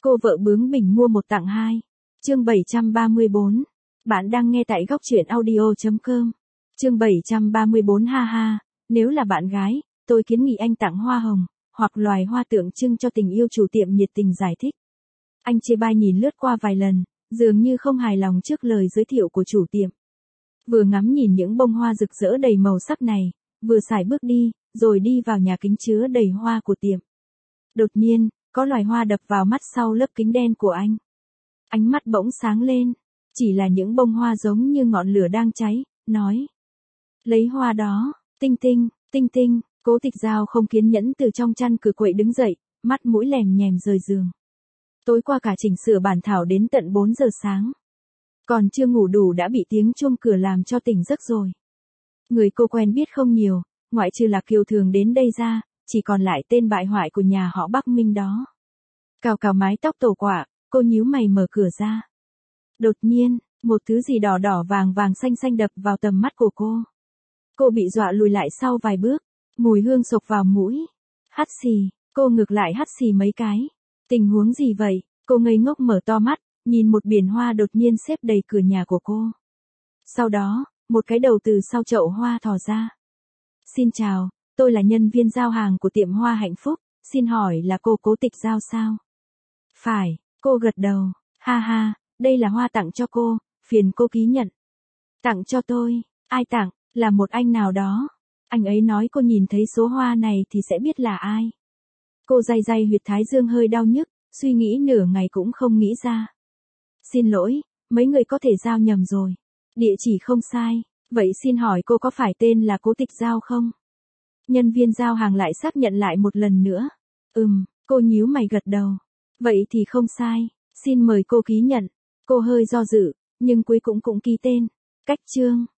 Cô vợ bướng bỉnh mua một tặng hai. Chương 734. Bạn đang nghe tại góc truyện audio.com. Chương 734 ha ha. Nếu là bạn gái, tôi kiến nghị anh tặng hoa hồng, hoặc loài hoa tượng trưng cho tình yêu. Chủ tiệm nhiệt tình giải thích. Anh chê bai nhìn lướt qua vài lần, dường như không hài lòng trước lời giới thiệu của chủ tiệm. Vừa ngắm nhìn những bông hoa rực rỡ đầy màu sắc này, vừa sải bước đi, rồi đi vào nhà kính chứa đầy hoa của tiệm. Đột nhiên, có loài hoa đập vào mắt sau lớp kính đen của anh. Ánh mắt bỗng sáng lên, chỉ là những bông hoa giống như ngọn lửa đang cháy, nói. Lấy hoa đó, tinh tinh, tinh tinh. Cố Tịch Giao không kiên nhẫn từ trong chăn cửa quậy đứng dậy, mắt mũi lèm nhèm rời giường. Tối qua cả chỉnh sửa bản thảo đến tận 4 giờ sáng. Còn chưa ngủ đủ đã bị tiếng chuông cửa làm cho tỉnh giấc rồi. Người cô quen biết không nhiều, ngoại trừ là Kiều thường đến đây ra, chỉ còn lại tên bại hoại của nhà họ Bắc Minh đó. Cào cào mái tóc tổ quả, cô nhíu mày mở cửa ra. Đột nhiên, một thứ gì đỏ đỏ vàng vàng xanh xanh đập vào tầm mắt của cô. Cô bị dọa lùi lại sau vài bước, mùi hương xộc vào mũi. Hắt xì, cô ngược lại hắt xì mấy cái. Tình huống gì vậy? Cô ngây ngốc mở to mắt, nhìn một biển hoa đột nhiên xếp đầy cửa nhà của cô. Sau đó, một cái đầu từ sau chậu hoa thò ra. Xin chào, tôi là nhân viên giao hàng của tiệm hoa Hạnh Phúc, xin hỏi là cô Cố Tịch Giao sao? Phải, cô gật đầu, ha ha, đây là hoa tặng cho cô, phiền cô ký nhận. Tặng cho tôi, ai tặng, là một anh nào đó. Anh ấy nói cô nhìn thấy số hoa này thì sẽ biết là ai. Cô day day huyệt thái dương hơi đau nhức, suy nghĩ nửa ngày cũng không nghĩ ra. Xin lỗi, mấy người có thể giao nhầm rồi. Địa chỉ không sai, vậy xin hỏi cô có phải tên là Cố Tịch Giao không? Nhân viên giao hàng lại xác nhận lại một lần nữa. Cô nhíu mày gật đầu. Vậy thì không sai, xin mời cô ký nhận. Cô hơi do dự, nhưng cuối cùng cũng ký tên. Cách chương.